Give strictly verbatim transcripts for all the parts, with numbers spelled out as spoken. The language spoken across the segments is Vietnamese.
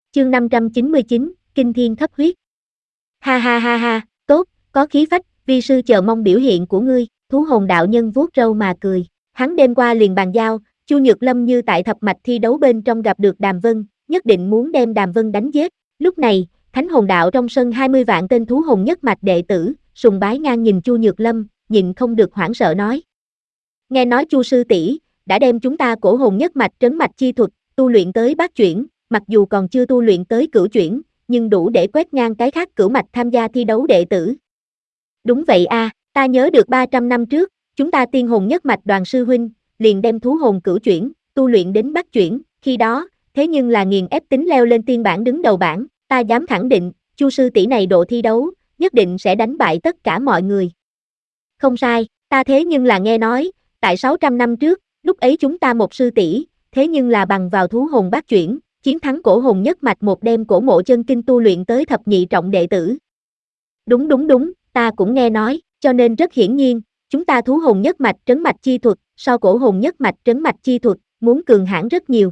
Chương năm trăm chín mươi chín, Kinh Thiên Thấp Huyết. Ha ha ha ha, tốt, có khí phách, vi sư chờ mong biểu hiện của ngươi, thú hồn đạo nhân vuốt râu mà cười. Hắn đêm qua liền bàn giao, Chu Nhược Lâm như tại thập mạch thi đấu bên trong gặp được Đàm Vân, nhất định muốn đem Đàm Vân đánh giết. Lúc này, Thánh Hồn Đạo trong sân hai mươi vạn tên thú hồn nhất mạch đệ tử, sùng bái ngang nhìn Chu Nhược Lâm, nhịn không được hoảng sợ nói. Nghe nói Chu sư tỷ đã đem chúng ta cổ hồn nhất mạch trấn mạch chi thuật, tu luyện tới bát chuyển, mặc dù còn chưa tu luyện tới cửu chuyển, nhưng đủ để quét ngang cái khác cửu mạch tham gia thi đấu đệ tử. Đúng vậy a, à, ta nhớ được ba trăm năm trước, chúng ta tiên hồn nhất mạch Đoàn sư huynh, liền đem thú hồn cửu chuyển, tu luyện đến bát chuyển, khi đó, thế nhưng là nghiền ép tính leo lên tiên bảng đứng đầu bảng, ta dám khẳng định, Chu sư tỷ này độ thi đấu, nhất định sẽ đánh bại tất cả mọi người. Không sai, ta thế nhưng là nghe nói, tại sáu trăm năm trước, lúc ấy chúng ta một sư tỷ, thế nhưng là bằng vào thú hồn bát chuyển, chiến thắng cổ hồn nhất mạch một đêm cổ mộ chân kinh tu luyện tới thập nhị trọng đệ tử. Đúng đúng đúng, ta cũng nghe nói, cho nên rất hiển nhiên, chúng ta thú hồn nhất mạch trấn mạch chi thuật, so cổ hồn nhất mạch trấn mạch chi thuật, muốn cường hãn rất nhiều.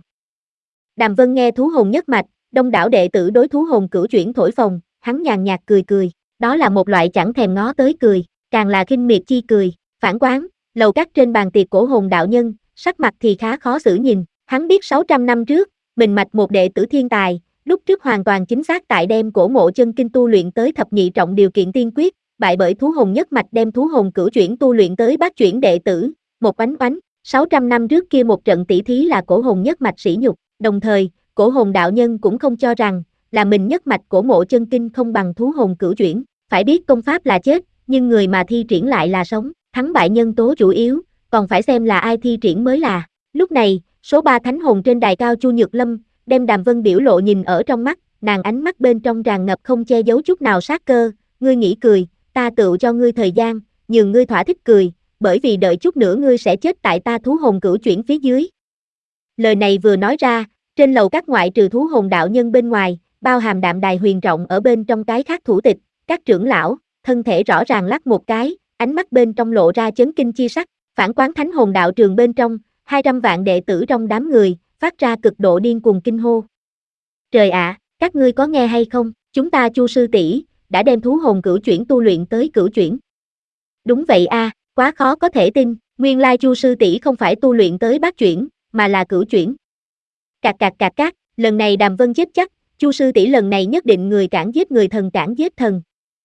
Đàm Vân nghe thú hồn nhất mạch, đông đảo đệ tử đối thú hồn cửu chuyển thổi phồng, hắn nhàn nhạt cười cười, đó là một loại chẳng thèm ngó tới cười, càng là khinh miệt chi cười, phản quán, lầu các trên bàn tiệc cổ hồn đạo nhân, sắc mặt thì khá khó xử nhìn, hắn biết sáu trăm năm trước, mình mạch một đệ tử thiên tài, lúc trước hoàn toàn chính xác tại đem cổ mộ chân kinh tu luyện tới thập nhị trọng điều kiện tiên quyết, bại bởi thú hồn nhất mạch đem thú hồn cửu chuyển tu luyện tới bát chuyển đệ tử, một oánh oánh, sáu trăm năm trước kia một trận tỷ thí là cổ hồn nhất mạch sỉ nhục, đồng thời, cổ hồn đạo nhân cũng không cho rằng, là mình nhất mạch cổ mộ chân kinh không bằng thú hồn cửu chuyển, phải biết công pháp là chết, nhưng người mà thi triển lại là sống, thắng bại nhân tố chủ yếu, còn phải xem là ai thi triển mới là. Lúc này, số ba thánh hồn trên đài cao Chu Nhược Lâm, đem Đàm Vân biểu lộ nhìn ở trong mắt, nàng ánh mắt bên trong tràn ngập không che giấu chút nào sát cơ, ngươi nghĩ cười, ta tựu cho ngươi thời gian, nhường ngươi thỏa thích cười, bởi vì đợi chút nữa ngươi sẽ chết tại ta thú hồn cửu chuyển phía dưới. Lời này vừa nói ra, trên lầu các ngoại trừ thú hồn đạo nhân bên ngoài, bao hàm Đạm Đài Huyền Trọng ở bên trong cái khác thủ tịch, các trưởng lão, thân thể rõ ràng lắc một cái, ánh mắt bên trong lộ ra chấn kinh chi sắc, phản quán thánh hồn đạo trường bên trong, hai trăm vạn đệ tử trong đám người, phát ra cực độ điên cuồng kinh hô. Trời ạ, à, các ngươi có nghe hay không, chúng ta Chu sư tỷ đã đem thú hồn cửu chuyển tu luyện tới cửu chuyển. Đúng vậy a, à, quá khó có thể tin, nguyên lai Chu sư tỷ không phải tu luyện tới bát chuyển, mà là cửu chuyển. Cạc cạc cạc cạc, lần này Đàm Vân chết chắc, Chu sư tỷ lần này nhất định người cản giết người thần cản giết thần.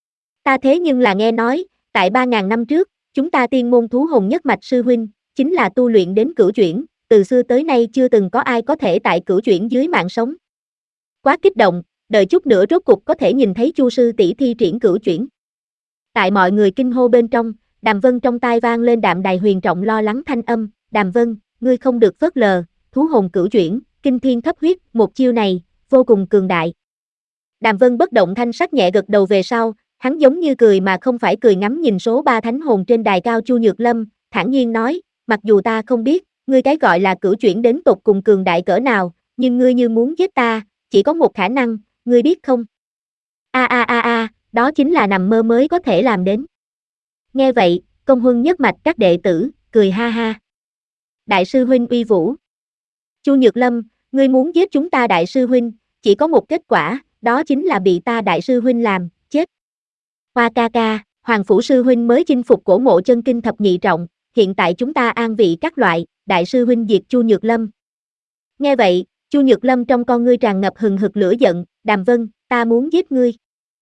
Ta thế nhưng là nghe nói, tại ba ngàn năm trước, chúng ta tiên môn thú hồn nhất mạch sư huynh, chính là tu luyện đến cửu chuyển, từ xưa tới nay chưa từng có ai có thể tại cửu chuyển dưới mạng sống. Quá kích động, đợi chút nữa rốt cục có thể nhìn thấy Chu sư tỷ thi triển cửu chuyển. Tại mọi người kinh hô bên trong, Đàm Vân trong tai vang lên Đạm Đài Huyền Trọng lo lắng thanh âm, Đàm Vân, ngươi không được phớt lờ, thú hồn cửu chuyển, kinh thiên thấp huyết, một chiêu này, vô cùng cường đại. Đàm Vân bất động thanh sắc nhẹ gật đầu về sau, hắn giống như cười mà không phải cười ngắm nhìn số ba thánh hồn trên đài cao Chu Nhược Lâm, thản nhiên nói, mặc dù ta không biết, ngươi cái gọi là cửu chuyển đến tột cùng cường đại cỡ nào, nhưng ngươi như muốn giết ta, chỉ có một khả năng, ngươi biết không? A a a a, đó chính là nằm mơ mới có thể làm đến. Nghe vậy, Công Huân nhất mạch các đệ tử, cười ha ha. Đại sư huynh uy vũ. Chu Nhược Lâm, ngươi muốn giết chúng ta đại sư huynh, chỉ có một kết quả, đó chính là bị ta đại sư huynh làm, chết. Hoa ca ca, Hoàng phủ sư huynh mới chinh phục cổ mộ chân kinh thập nhị trọng, hiện tại chúng ta an vị các loại, đại sư huynh diệt Chu Nhược Lâm. Nghe vậy, Chu Nhược Lâm trong con ngươi tràn ngập hừng hực lửa giận, Đàm Vân, ta muốn giết ngươi.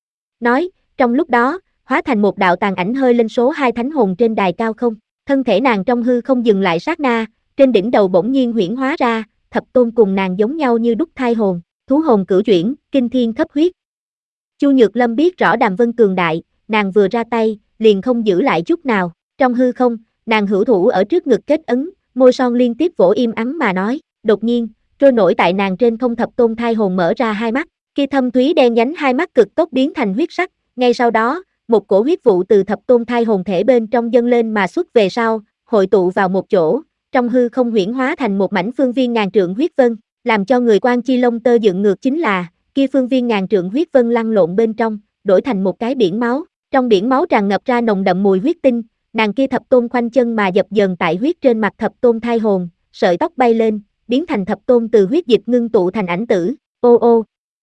Nói, trong lúc đó, hóa thành một đạo tàn ảnh hơi lên số hai thánh hồn trên đài cao không, thân thể nàng trong hư không dừng lại sát na, trên đỉnh đầu bỗng nhiên huyễn hóa ra, thập tôn cùng nàng giống nhau như đúc thai hồn, thú hồn cửu chuyển, kinh thiên thấp huyết. Chu Nhược Lâm biết rõ Đàm Vân cường đại, nàng vừa ra tay, liền không giữ lại chút nào, trong hư không, nàng hữu thủ ở trước ngực kết ấn, môi son liên tiếp vỗ im ắng mà nói, đột nhiên, trôi nổi tại nàng trên không thập tôn thai hồn mở ra hai mắt, kia thâm thúy đen nhánh hai mắt cực tốc biến thành huyết sắc, ngay sau đó, một cổ huyết vụ từ thập tôn thai hồn thể bên trong dâng lên mà xuất về sau, hội tụ vào một chỗ, trong hư không huyễn hóa thành một mảnh phương viên ngàn trượng huyết vân, làm cho người quan chi lông tơ dựng ngược chính là, kia phương viên ngàn trượng huyết vân lăn lộn bên trong, đổi thành một cái biển máu, trong biển máu tràn ngập ra nồng đậm mùi huyết tinh, nàng kia thập tôn khoanh chân mà dập dờn tại huyết trên mặt thập tôn thai hồn, sợi tóc bay lên, biến thành thập tôn từ huyết dịch ngưng tụ thành ảnh tử, ô ô.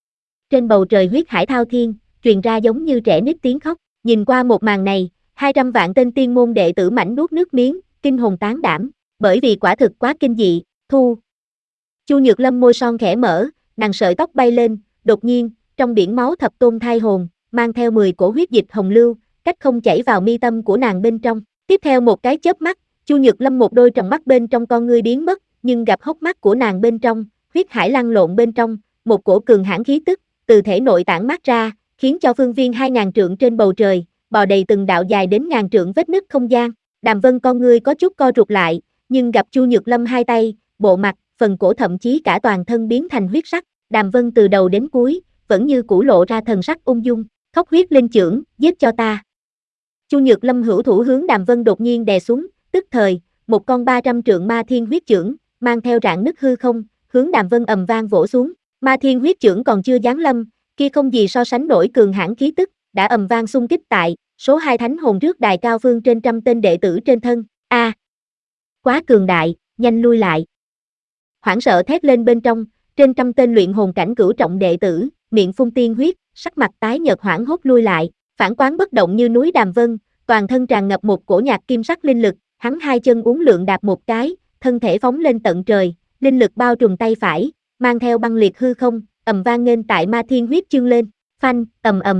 trên bầu trời huyết hải thao thiên, truyền ra giống như trẻ nít tiếng khóc. Nhìn qua một màn này, hai trăm vạn tên tiên môn đệ tử mảnh nuốt nước miếng, kinh hồn tán đảm, bởi vì quả thực quá kinh dị. Thu. Chu Nhược Lâm môi son khẽ mở, nàng sợi tóc bay lên, đột nhiên, trong biển máu thập tôn thai hồn, mang theo mười cổ huyết dịch hồng lưu, cách không chảy vào mi tâm của nàng bên trong. Tiếp theo một cái chớp mắt, Chu Nhược Lâm một đôi tròng mắt bên trong con ngươi biến mất, nhưng gặp hốc mắt của nàng bên trong, huyết hải lăn lộn bên trong, một cổ cường hãn khí tức từ thể nội tản mát ra, khiến cho phương viên hai ngàn trượng trên bầu trời bò đầy từng đạo dài đến ngàn trượng vết nứt không gian. Đàm Vân con ngươi có chút co rụt lại, nhưng gặp Chu Nhược Lâm hai tay, bộ mặt, phần cổ thậm chí cả toàn thân biến thành huyết sắc. Đàm Vân từ đầu đến cuối vẫn như cũ lộ ra thần sắc ung dung, khóc huyết linh chưởng, giết cho ta. Chu Nhược Lâm hữu thủ hướng Đàm Vân đột nhiên đè xuống, tức thời, một con ba trăm trượng ma thiên huyết chưởng, mang theo rạn nứt hư không, hướng Đàm Vân ầm vang vỗ xuống. Ma thiên huyết chưởng còn chưa giáng lâm, kia không gì so sánh nổi cường hãn khí tức, đã ầm vang xung kích tại số hai thánh hồn rước đài cao phương trên trăm tên đệ tử trên thân. A, à, quá cường đại, nhanh lui lại. Hoảng sợ thét lên bên trong, trên trăm tên luyện hồn cảnh cửu trọng đệ tử, miệng phun tiên huyết, sắc mặt tái nhợt hoảng hốt lui lại, phản quán bất động như núi Đàm Vân, toàn thân tràn ngập một cổ nhạc kim sắc linh lực, hắn hai chân uốn lượn đạp một cái, thân thể phóng lên tận trời, linh lực bao trùm tay phải, mang theo băng liệt hư không, ầm vang nghênh tại ma thiên huyết chương lên, phanh, ầm ầm.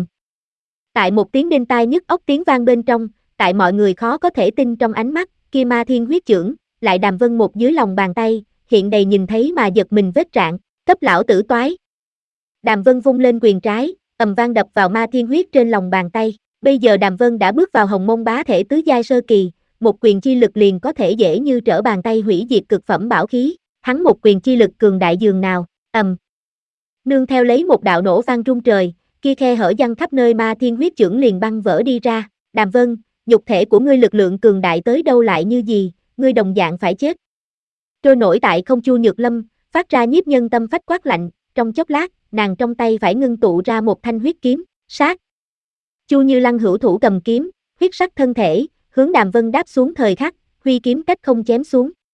Tại một tiếng đinh tai nhức óc tiếng vang bên trong, tại mọi người khó có thể tin trong ánh mắt, kia ma thiên huyết chưởng, lại Đàm Vân một dưới lòng bàn tay, hiện đầy nhìn thấy mà giật mình vết rạn, cấp lão tử toái. Đàm Vân vung lên quyền trái, ầm vang đập vào ma thiên huyết trên lòng bàn tay. Bây giờ Đàm Vân đã bước vào hồng môn bá thể tứ giai sơ kỳ, một quyền chi lực liền có thể dễ như trở bàn tay hủy diệt cực phẩm bảo khí. Hắn một quyền chi lực cường đại dường nào, ầm. Nương theo lấy một đạo nổ vang rung trời, kia khe hở văng khắp nơi ma thiên huyết chưởng liền băng vỡ đi ra. Đàm Vân, nhục thể của ngươi lực lượng cường đại tới đâu lại như gì, ngươi đồng dạng phải chết. Trôi nổi tại không Chu Nhược Lâm, phát ra nhiếp nhân tâm phách quát lạnh, trong chốc lát, nàng trong tay phải ngưng tụ ra một thanh huyết kiếm, sát. Chu Như Lăng hữu thủ cầm kiếm, huyết sắc thân thể, hướng Đàm Vân đáp xuống thời khắc, huy kiếm cách không chém xuống.